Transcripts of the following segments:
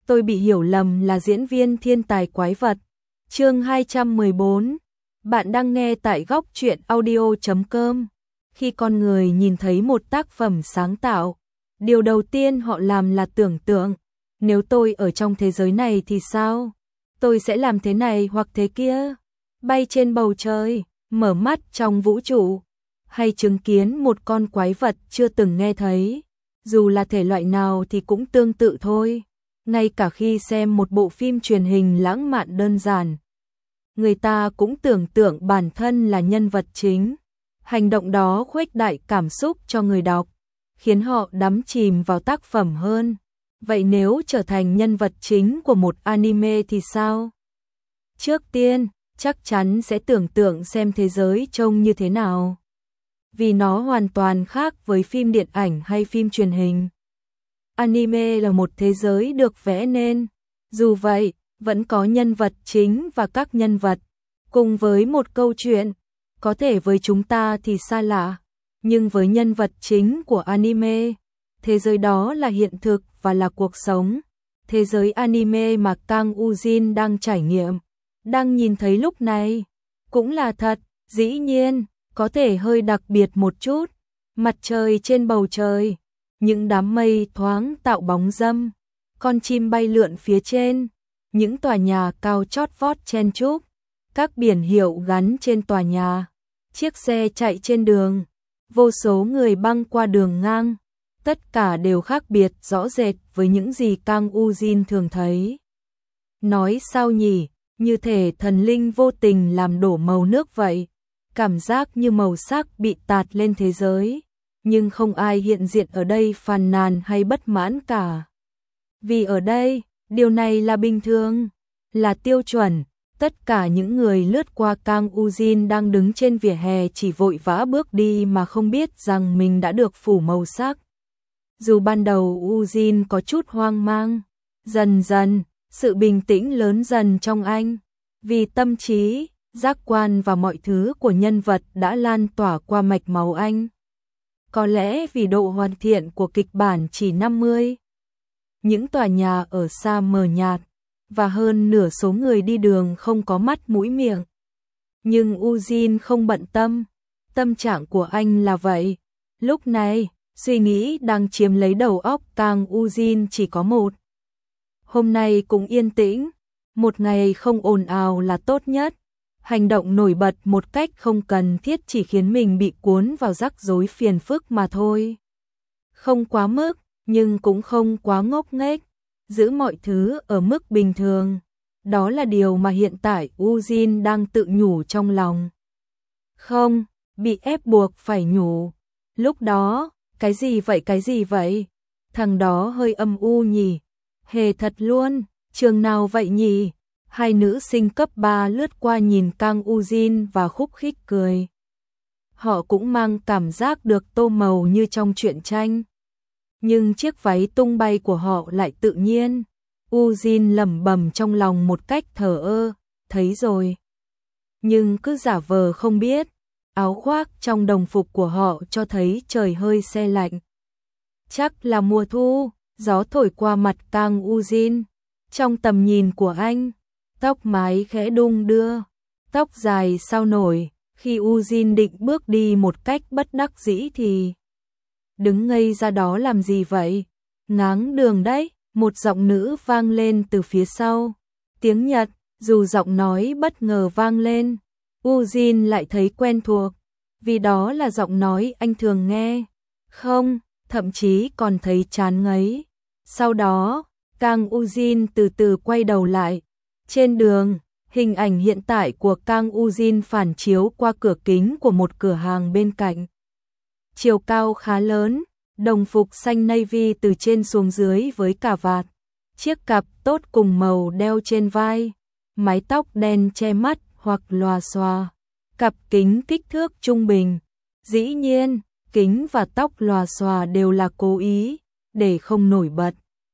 tôi bị hiểu lầm là diễn viên thiên tài quái vật. Chương 214. Bạn đang nghe tại góc truyện audio.com. Khi con người nhìn thấy một tác phẩm sáng tạo, điều đầu tiên họ làm là tưởng tượng, nếu tôi ở trong thế giới này thì sao? Tôi sẽ làm thế này hoặc thế kia, bay trên bầu trời, mở mắt trong vũ trụ, hay chứng kiến một con quái vật chưa từng nghe thấy. Dù là thể loại nào thì cũng tương tự thôi. Ngay cả khi xem một bộ phim truyền hình lãng mạn đơn giản, người ta cũng tưởng tượng bản thân là nhân vật chính. Hành động đó khuếch đại cảm xúc cho người đọc, khiến họ đắm chìm vào tác phẩm hơn. Vậy nếu trở thành nhân vật chính của một anime thì sao? Trước tiên, chắc chắn sẽ tưởng tượng xem thế giới trông như thế nào. Vì nó hoàn toàn khác với phim điện ảnh hay phim truyền hình. Anime là một thế giới được vẽ nên. Dù vậy, vẫn có nhân vật chính và các nhân vật, cùng với một câu chuyện. Có thể với chúng ta thì xa lạ, nhưng với nhân vật chính của anime, thế giới đó là hiện thực và là cuộc sống. Thế giới anime mà Kang Ujin đang trải nghiệm, đang nhìn thấy lúc này, cũng là thật. Dĩ nhiên, có thể hơi đặc biệt một chút. Mặt trời trên bầu trời, những đám mây thoáng tạo bóng râm, con chim bay lượn phía trên, những tòa nhà cao chót vót chen chúc, các biển hiệu gắn trên tòa nhà, chiếc xe chạy trên đường, vô số người băng qua đường ngang, tất cả đều khác biệt rõ rệt với những gì Kang Ujin thường thấy. Nói sao nhỉ, như thể thần linh vô tình làm đổ màu nước vậy, cảm giác như màu sắc bị tạt lên thế giới, nhưng không ai hiện diện ở đây phàn nàn hay bất mãn cả. Vì ở đây, điều này là bình thường, là tiêu chuẩn. Tất cả những người lướt qua Kang Ujin đang đứng trên vỉa hè chỉ vội vã bước đi mà không biết rằng mình đã được phủ màu sắc. Dù ban đầu Ujin có chút hoang mang, dần dần, sự bình tĩnh lớn dần trong anh, vì tâm trí, giác quan và mọi thứ của nhân vật đã lan tỏa qua mạch máu anh. Có lẽ vì độ hoàn thiện của kịch bản chỉ 50. Những tòa nhà ở xa mờ nhạt, và hơn nửa số người đi đường không có mắt mũi miệng. Nhưng Ujin không bận tâm, tâm trạng của anh là vậy. Lúc này, suy nghĩ đang chiếm lấy đầu óc Kang Ujin chỉ có một. Hôm nay cũng yên tĩnh, một ngày không ồn ào là tốt nhất. Hành động nổi bật một cách không cần thiết chỉ khiến mình bị cuốn vào rắc rối phiền phức mà thôi. Không quá mức, nhưng cũng không quá ngốc nghếch. Giữ mọi thứ ở mức bình thường. Đó là điều mà hiện tại Ujin đang tự nhủ trong lòng. Không, bị ép buộc phải nhủ. Lúc đó, cái gì vậy? Thằng đó hơi âm u nhỉ? Hề thật luôn, trường nào vậy nhỉ? Hai nữ sinh cấp 3 lướt qua nhìn Kang Ujin và khúc khích cười. Họ cũng mang cảm giác được tô màu như trong truyện tranh. Nhưng chiếc váy tung bay của họ lại tự nhiên. Ujin lẩm bẩm trong lòng một cách thờ ơ, thấy rồi. Nhưng cứ giả vờ không biết, áo khoác trong đồng phục của họ cho thấy trời hơi se lạnh. Chắc là mùa thu, gió thổi qua mặt Kang Ujin. Trong tầm nhìn của anh, tóc mái khẽ đung đưa, tóc dài sao nổi, khi Ujin định bước đi một cách bất đắc dĩ thì... Đứng ngây ra đó làm gì vậy? Ngáng đường đấy, một giọng nữ vang lên từ phía sau. Tiếng Nhật, dù giọng nói bất ngờ vang lên, Ujin lại thấy quen thuộc, vì đó là giọng nói anh thường nghe. Không, thậm chí còn thấy chán ngấy. Sau đó, Kang Ujin từ từ quay đầu lại. Trên đường, hình ảnh hiện tại của Kang Ujin phản chiếu qua cửa kính của một cửa hàng bên cạnh. Chiều cao khá lớn, đồng phục xanh navy từ trên xuống dưới với cà vạt, chiếc cặp tốt cùng màu đeo trên vai, mái tóc đen che mắt hoặc lòa xòa, cặp kính kích thước trung bình. Dĩ nhiên, kính và tóc lòa xòa đều là cố ý, để không nổi bật.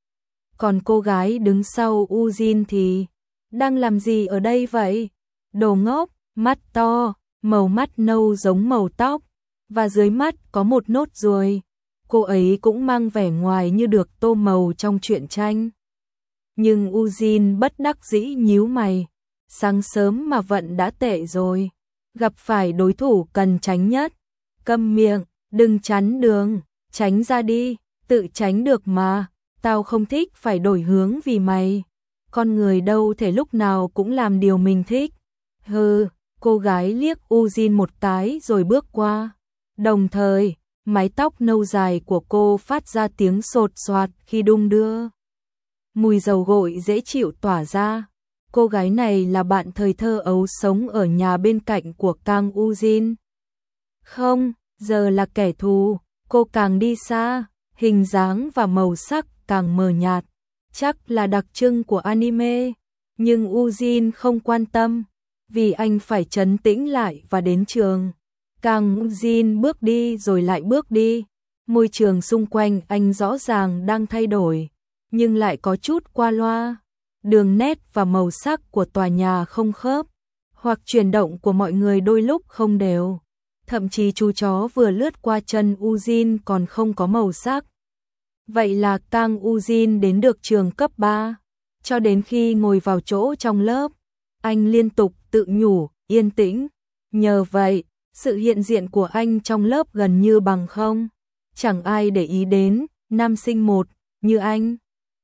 Còn cô gái đứng sau Ujin thì, đang làm gì ở đây vậy? Đồ ngốc, mắt to, màu mắt nâu giống màu tóc, và dưới mắt có một nốt ruồi. Cô ấy cũng mang vẻ ngoài như được tô màu trong truyện tranh. Nhưng Ujin bất đắc dĩ nhíu mày. Sáng sớm mà vận đã tệ rồi. Gặp phải đối thủ cần tránh nhất. Câm miệng, đừng chắn đường, tránh ra đi, tự tránh được mà. Tao không thích phải đổi hướng vì mày. Con người đâu thể lúc nào cũng làm điều mình thích. Hừ, cô gái liếc Ujin một cái rồi bước qua. Đồng thời, mái tóc nâu dài của cô phát ra tiếng sột soạt khi đung đưa. Mùi dầu gội dễ chịu tỏa ra. Cô gái này là bạn thời thơ ấu sống ở nhà bên cạnh của Kang Ujin. Không, giờ là kẻ thù. Cô càng đi xa, hình dáng và màu sắc càng mờ nhạt. Chắc là đặc trưng của anime. Nhưng Ujin không quan tâm, vì anh phải trấn tĩnh lại và đến trường. Kang Ujin bước đi rồi lại bước đi. Môi trường xung quanh anh rõ ràng đang thay đổi, nhưng lại có chút qua loa. Đường nét và màu sắc của tòa nhà không khớp, hoặc chuyển động của mọi người đôi lúc không đều. Thậm chí chú chó vừa lướt qua chân Ujin còn không có màu sắc. Vậy là Kang Ujin đến được trường cấp 3. Cho đến khi ngồi vào chỗ trong lớp, anh liên tục tự nhủ, yên tĩnh. Nhờ vậy, sự hiện diện của anh trong lớp gần như bằng không. Chẳng ai để ý đến, nam sinh một, như anh.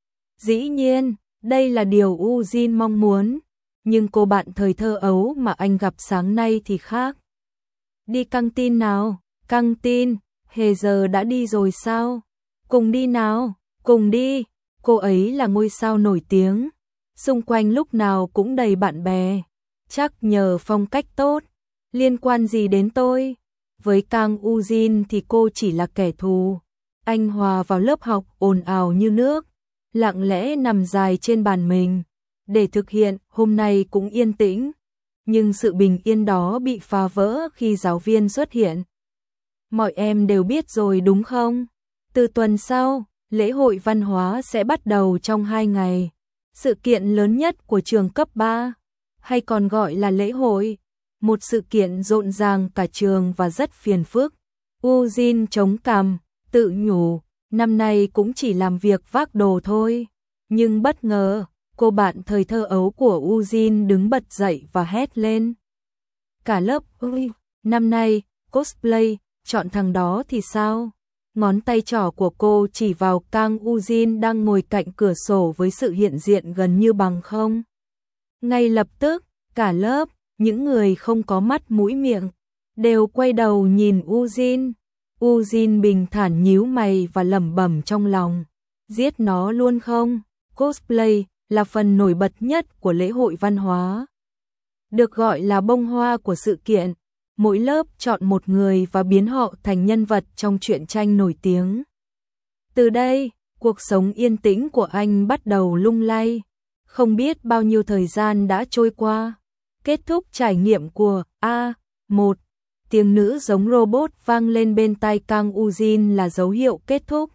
Dĩ nhiên, đây là điều Ujin mong muốn. Nhưng cô bạn thời thơ ấu mà anh gặp sáng nay thì khác. Đi căng tin nào, căng tin, hề giờ đã đi rồi sao? Cùng đi nào, cùng đi. Cô ấy là ngôi sao nổi tiếng, xung quanh lúc nào cũng đầy bạn bè. Chắc nhờ phong cách tốt, liên quan gì đến tôi? Với Kang Ujin thì cô chỉ là kẻ thù. Anh hòa vào lớp học ồn ào như nước, lặng lẽ nằm dài trên bàn mình. Để thực hiện, hôm nay cũng yên tĩnh. Nhưng sự bình yên đó bị phá vỡ khi giáo viên xuất hiện. Mọi em đều biết rồi đúng không? Từ tuần sau, lễ hội văn hóa sẽ bắt đầu trong 2 ngày. Sự kiện lớn nhất của trường cấp 3, hay còn gọi là lễ hội. Một sự kiện rộn ràng cả trường và rất phiền phức. Ujin chống cằm, tự nhủ, năm nay cũng chỉ làm việc vác đồ thôi. Nhưng bất ngờ, cô bạn thời thơ ấu của Ujin đứng bật dậy và hét lên. Cả lớp, ôi, năm nay, cosplay, chọn thằng đó thì sao? Ngón tay trỏ của cô chỉ vào Kang Ujin đang ngồi cạnh cửa sổ với sự hiện diện gần như bằng không. Ngay lập tức, cả lớp, những người không có mắt mũi miệng, đều quay đầu nhìn Ujin. Ujin bình thản nhíu mày và lẩm bẩm trong lòng. Giết nó luôn không? Cosplay là phần nổi bật nhất của lễ hội văn hóa. Được gọi là bông hoa của sự kiện. Mỗi lớp chọn một người và biến họ thành nhân vật trong truyện tranh nổi tiếng. Từ đây, cuộc sống yên tĩnh của anh bắt đầu lung lay. Không biết bao nhiêu thời gian đã trôi qua. Kết thúc trải nghiệm của A1. Tiếng nữ giống robot vang lên bên tai Kang Ujin là dấu hiệu kết thúc.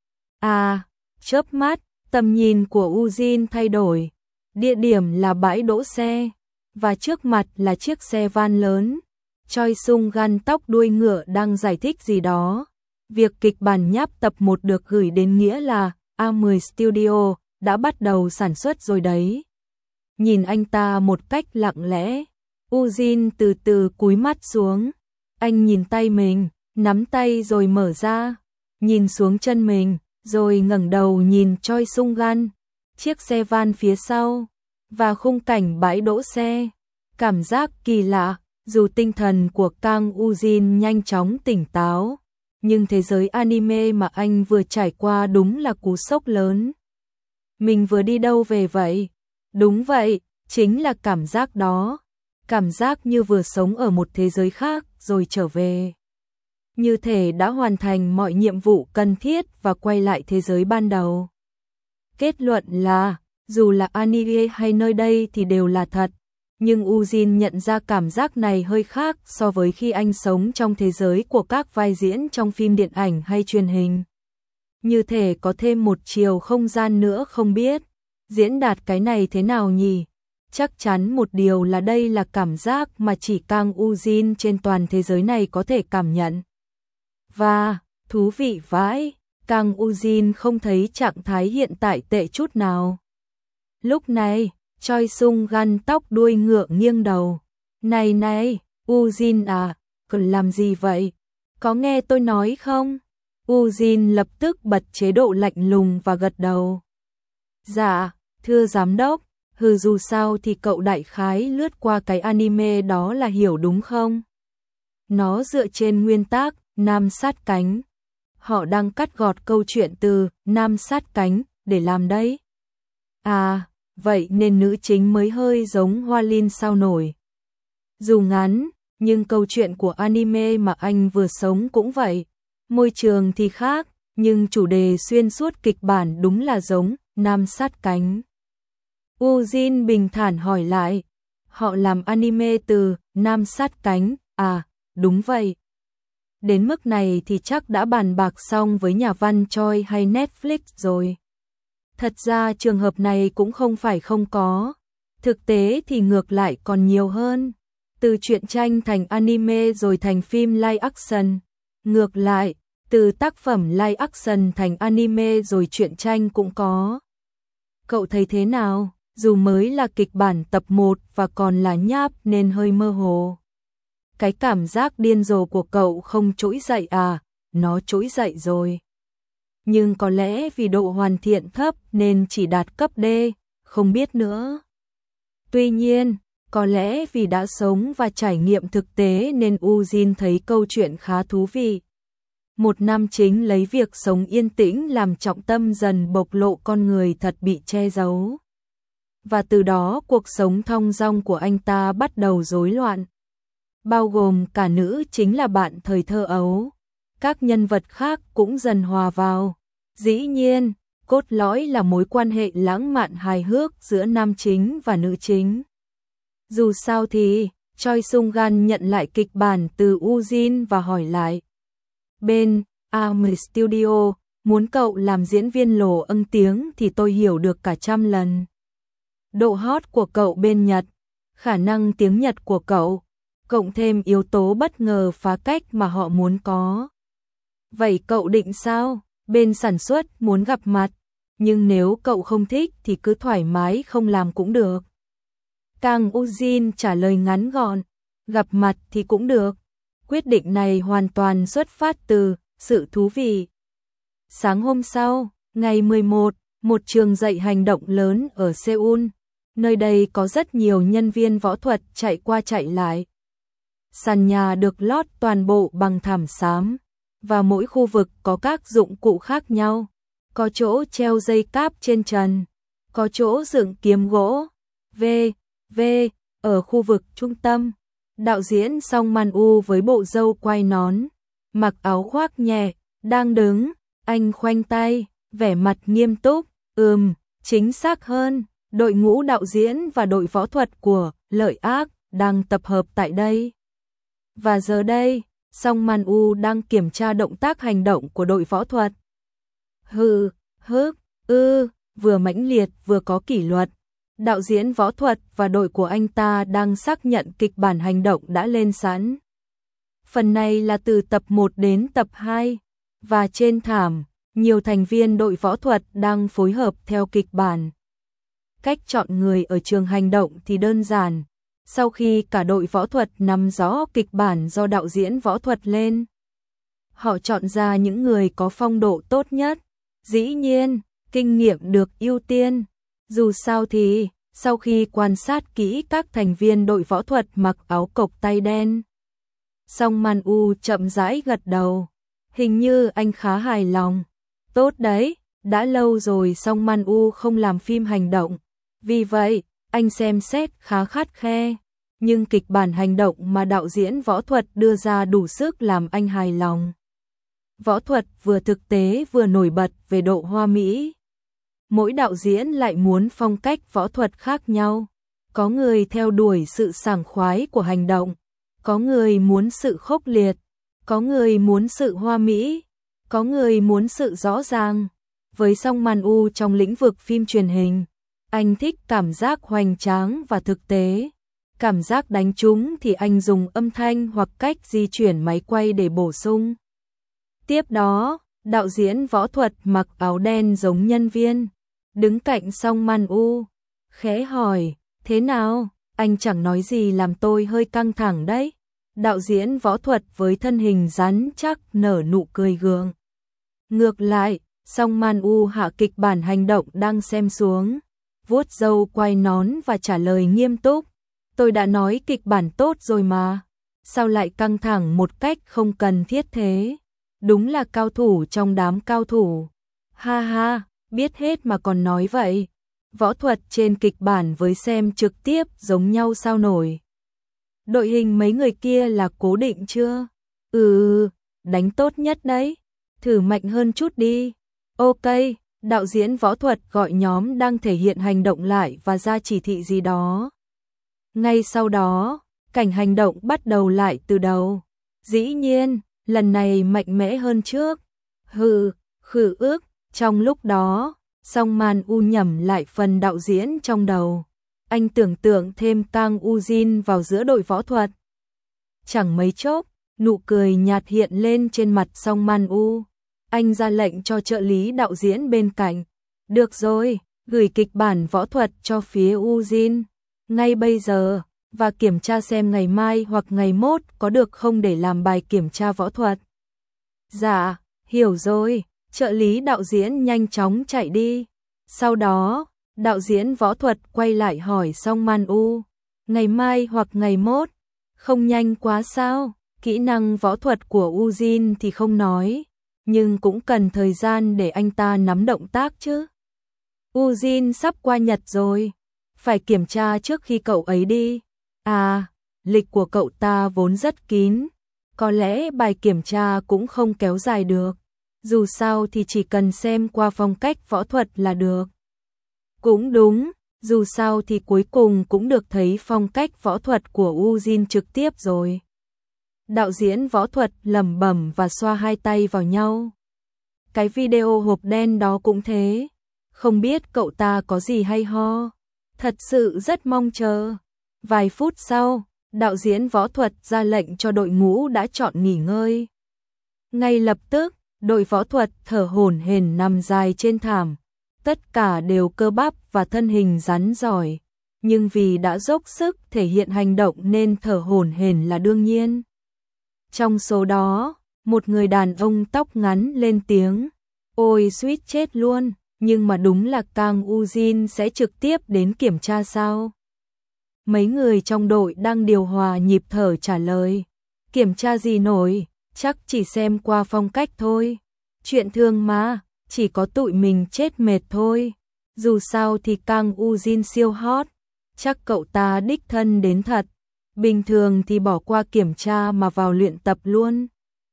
Chớp mắt, tầm nhìn của Ujin thay đổi. Địa điểm là bãi đỗ xe, và trước mặt là chiếc xe van lớn. Choi Sung Gan tóc đuôi ngựa đang giải thích gì đó. Việc kịch bản nháp tập 1 được gửi đến nghĩa là A10 Studio đã bắt đầu sản xuất rồi đấy. Nhìn anh ta một cách lặng lẽ, Ujin từ từ cúi mắt xuống. Anh nhìn tay mình, nắm tay rồi mở ra, nhìn xuống chân mình, rồi ngẩng đầu nhìn Choi Sung Gan, chiếc xe van phía sau, và khung cảnh bãi đỗ xe. Cảm giác kỳ lạ, dù tinh thần của Kang Ujin nhanh chóng tỉnh táo, nhưng thế giới anime mà anh vừa trải qua đúng là cú sốc lớn. Mình vừa đi đâu về vậy? Đúng vậy, chính là cảm giác đó. Cảm giác như vừa sống ở một thế giới khác rồi trở về. Như thể đã hoàn thành mọi nhiệm vụ cần thiết và quay lại thế giới ban đầu. Kết luận là, dù là anime hay nơi đây thì đều là thật. Nhưng Ujin nhận ra cảm giác này hơi khác so với khi anh sống trong thế giới của các vai diễn trong phim điện ảnh hay truyền hình. Như thể có thêm một chiều không gian nữa không biết. Diễn đạt cái này thế nào nhỉ? Chắc chắn một điều là đây là cảm giác mà chỉ Kang Ujin trên toàn thế giới này có thể cảm nhận. Và, thú vị vãi, Kang Ujin không thấy trạng thái hiện tại tệ chút nào. Lúc này, Choi Sung Gan tóc đuôi ngựa nghiêng đầu. Này này, Ujin à, còn làm gì vậy? Có nghe tôi nói không? Ujin lập tức bật chế độ lạnh lùng và gật đầu. Dạ, thưa giám đốc, dù sao thì cậu đại khái lướt qua cái anime đó là hiểu đúng không? Nó dựa trên nguyên tắc nam sát cánh. Họ đang cắt gọt câu chuyện từ nam sát cánh để làm đấy. À, vậy nên nữ chính mới hơi giống Hoa Linh sao nổi. Dù ngắn, nhưng câu chuyện của anime mà anh vừa sống cũng vậy. Môi trường thì khác, nhưng chủ đề xuyên suốt kịch bản đúng là giống nam sát cánh. Ujin bình thản hỏi lại. Họ làm anime từ nam sát cánh, à, đúng vậy. Đến mức này thì chắc đã bàn bạc xong với nhà văn Choi hay Netflix rồi. Thật ra trường hợp này cũng không phải không có. Thực tế thì ngược lại còn nhiều hơn. Từ truyện tranh thành anime rồi thành phim live action. Ngược lại, từ tác phẩm live action thành anime rồi truyện tranh cũng có. Cậu thấy thế nào? Dù mới là kịch bản tập 1 và còn là nháp nên hơi mơ hồ. Cái cảm giác điên rồ của cậu không trỗi dậy à? Nó trỗi dậy rồi. Nhưng có lẽ vì độ hoàn thiện thấp nên chỉ đạt cấp D, không biết nữa. Tuy nhiên, có lẽ vì đã sống và trải nghiệm thực tế nên Ujin thấy câu chuyện khá thú vị. Một nam chính lấy việc sống yên tĩnh làm trọng tâm dần bộc lộ con người thật bị che giấu. Và từ đó cuộc sống thong dong của anh ta bắt đầu rối loạn. Bao gồm cả nữ chính là bạn thời thơ ấu. Các nhân vật khác cũng dần hòa vào. Dĩ nhiên, cốt lõi là mối quan hệ lãng mạn hài hước giữa nam chính và nữ chính. Dù sao thì, Choi Sung Gan nhận lại kịch bản từ Ujin và hỏi lại. Bên Army Studio, muốn cậu làm diễn viên lồ âng tiếng thì tôi hiểu được cả 100 lần. Độ hot của cậu bên Nhật, khả năng tiếng Nhật của cậu, cộng thêm yếu tố bất ngờ phá cách mà họ muốn có. Vậy cậu định sao? Bên sản xuất muốn gặp mặt, nhưng nếu cậu không thích thì cứ thoải mái không làm cũng được. Kang Ujin trả lời ngắn gọn, gặp mặt thì cũng được. Quyết định này hoàn toàn xuất phát từ sự thú vị. Sáng hôm sau, ngày 11, một trường dạy hành động lớn ở Seoul. Nơi đây có rất nhiều nhân viên võ thuật chạy qua chạy lại. Sàn nhà được lót toàn bộ bằng thảm xám, và mỗi khu vực có các dụng cụ khác nhau. Có chỗ treo dây cáp trên trần, có chỗ dựng kiếm gỗ. Ở khu vực trung tâm, đạo diễn Song Man-u với bộ râu quai nón, mặc áo khoác nhẹ, đang đứng, anh khoanh tay, vẻ mặt nghiêm túc, chính xác hơn, đội ngũ đạo diễn và đội võ thuật của Lợi Ác đang tập hợp tại đây. Và giờ đây, Song Man-u đang kiểm tra động tác hành động của đội võ thuật. Vừa mãnh liệt vừa có kỷ luật. Đạo diễn võ thuật và đội của anh ta đang xác nhận kịch bản hành động đã lên sẵn. Phần này là từ tập 1 đến tập 2, và trên thảm, nhiều thành viên đội võ thuật đang phối hợp theo kịch bản. Cách chọn người ở trường hành động thì đơn giản. Sau khi cả đội võ thuật nắm rõ kịch bản do đạo diễn võ thuật lên, họ chọn ra những người có phong độ tốt nhất. Dĩ nhiên, kinh nghiệm được ưu tiên. Dù sao thì, sau khi quan sát kỹ các thành viên đội võ thuật mặc áo cộc tay đen, Song Man-u chậm rãi gật đầu. Hình như anh khá hài lòng. Tốt đấy, đã lâu rồi Song Man-u không làm phim hành động. Vì vậy, anh xem xét khá khắt khe. Nhưng kịch bản hành động mà đạo diễn võ thuật đưa ra đủ sức làm anh hài lòng. Võ thuật vừa thực tế vừa nổi bật về độ hoa mỹ. Mỗi đạo diễn lại muốn phong cách võ thuật khác nhau. Có người theo đuổi sự sảng khoái của hành động, có người muốn sự khốc liệt, có người muốn sự hoa mỹ, có người muốn sự rõ ràng. Với Song Man-u trong lĩnh vực phim truyền hình, anh thích cảm giác hoành tráng và thực tế. Cảm giác đánh trúng thì anh dùng âm thanh hoặc cách di chuyển máy quay để bổ sung. Tiếp đó, đạo diễn võ thuật mặc áo đen giống nhân viên, đứng cạnh Song Man-u. khẽ hỏi, thế nào, anh chẳng nói gì làm tôi hơi căng thẳng đấy. Đạo diễn võ thuật với thân hình rắn chắc nở nụ cười gượng. Ngược lại, Song Man U hạ kịch bản hành động đang xem xuống, vuốt râu quay nón và trả lời nghiêm túc. Tôi đã nói kịch bản tốt rồi mà, sao lại căng thẳng một cách không cần thiết thế? Đúng là cao thủ trong đám cao thủ. Ha ha, biết hết mà còn nói vậy. Võ thuật trên kịch bản với xem trực tiếp giống nhau sao nổi. Đội hình mấy người kia là cố định chưa? Đánh tốt nhất đấy. Thử mạnh hơn chút đi. Ok, đạo diễn võ thuật gọi nhóm đang thể hiện hành động lại và ra chỉ thị gì đó. Ngay sau đó, cảnh hành động bắt đầu lại từ đầu. Dĩ nhiên, lần này mạnh mẽ hơn trước. Khử ước, trong lúc đó, Song Man U nhẩm lại phần đạo diễn trong đầu. Anh tưởng tượng thêm Kang Ujin vào giữa đội võ thuật. Chẳng mấy chốc, nụ cười nhạt hiện lên trên mặt Song Man U. Anh ra lệnh cho trợ lý đạo diễn bên cạnh. Được rồi, gửi kịch bản võ thuật cho phía Ujin ngay bây giờ, và kiểm tra xem ngày mai hoặc ngày mốt có được không để làm bài kiểm tra võ thuật. Dạ, hiểu rồi, trợ lý đạo diễn nhanh chóng chạy đi. Sau đó, đạo diễn võ thuật quay lại hỏi Song Man U, ngày mai hoặc ngày mốt, không nhanh quá sao? Kỹ năng võ thuật của Ujin thì không nói, nhưng cũng cần thời gian để anh ta nắm động tác chứ. Ujin sắp qua Nhật rồi, phải kiểm tra trước khi cậu ấy đi. À, lịch của cậu ta vốn rất kín, có lẽ bài kiểm tra cũng không kéo dài được. Dù sao thì chỉ cần xem qua phong cách võ thuật là được. Cũng đúng, dù sao thì cuối cùng cũng được thấy phong cách võ thuật của Ujin trực tiếp rồi. Đạo diễn võ thuật lẩm bẩm và xoa hai tay vào nhau. Cái video hộp đen đó cũng thế, không biết cậu ta có gì hay ho. Thật sự rất mong chờ. Vài phút sau, đạo diễn võ thuật ra lệnh cho đội ngũ đã chọn nghỉ ngơi. Ngay lập tức, đội võ thuật thở hổn hển nằm dài trên thảm. Tất cả đều cơ bắp và thân hình rắn giỏi, nhưng vì đã dốc sức thể hiện hành động nên thở hổn hển là đương nhiên. Trong số đó, một người đàn ông tóc ngắn lên tiếng, ôi suýt chết luôn, nhưng mà đúng là Kang Ujin sẽ trực tiếp đến kiểm tra sao? Mấy người trong đội đang điều hòa nhịp thở trả lời, kiểm tra gì nổi, chắc chỉ xem qua phong cách thôi. Chuyện thường mà, chỉ có tụi mình chết mệt thôi. Dù sao thì Kang Ujin siêu hot, chắc cậu ta đích thân đến thật. Bình thường thì bỏ qua kiểm tra mà vào luyện tập luôn.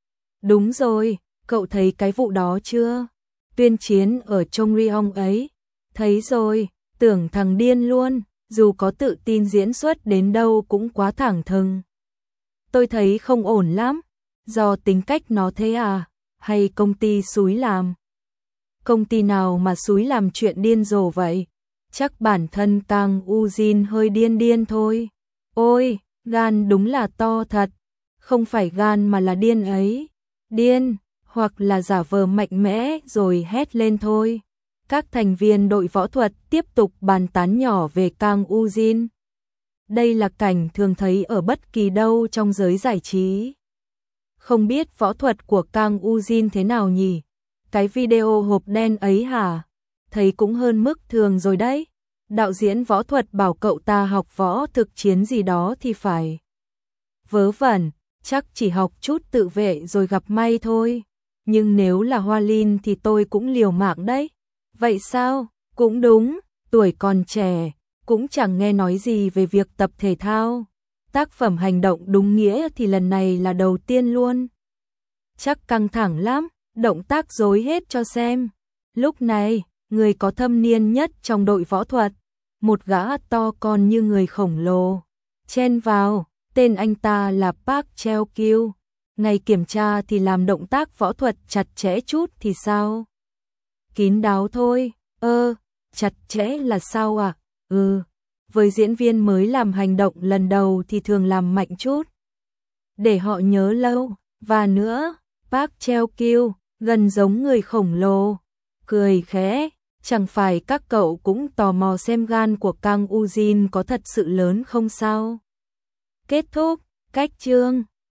Đúng rồi, cậu thấy cái vụ đó chưa? Tuyên chiến ở Chongryong ấy. Thấy rồi, tưởng thằng điên luôn, dù có tự tin diễn xuất đến đâu cũng quá thẳng thừng. Tôi thấy không ổn lắm, do tính cách nó thế à, hay công ty xúi làm? Công ty nào mà xúi làm chuyện điên rồ vậy? Chắc bản thân Kang Ujin hơi điên điên thôi. Ôi, gan đúng là to thật, không phải gan mà là điên ấy. Điên, hoặc là giả vờ mạnh mẽ rồi hét lên thôi. Các thành viên đội võ thuật tiếp tục bàn tán nhỏ về Kang Ujin. Đây là cảnh thường thấy ở bất kỳ đâu trong giới giải trí. Không biết võ thuật của Kang Ujin thế nào nhỉ? Cái video hộp đen ấy hả? Thấy cũng hơn mức thường rồi đấy. Đạo diễn võ thuật bảo cậu ta học võ thực chiến gì đó thì phải. Vớ vẩn, chắc chỉ học chút tự vệ rồi gặp may thôi. Nhưng nếu là Hoa Linh thì tôi cũng liều mạng đấy. Vậy sao? Cũng đúng, tuổi còn trẻ, cũng chẳng nghe nói gì về việc tập thể thao. Tác phẩm hành động đúng nghĩa thì lần này là đầu tiên luôn. Chắc căng thẳng lắm, động tác dối hết cho xem. Lúc này, người có thâm niên nhất trong đội võ thuật, một gã to con như người khổng lồ, chen vào, tên anh ta là Park Cheo Kyu. Ngày kiểm tra thì làm động tác võ thuật chặt chẽ chút thì sao? Kín đáo thôi. Chặt chẽ là sao à? Với diễn viên mới làm hành động lần đầu thì thường làm mạnh chút, để họ nhớ lâu. Và nữa, Park Cheo Kyu gần giống người khổng lồ, cười khẽ, Chẳng phải các cậu cũng tò mò xem gan của Kang Ujin có thật sự lớn không sao? Kết thúc, cách chương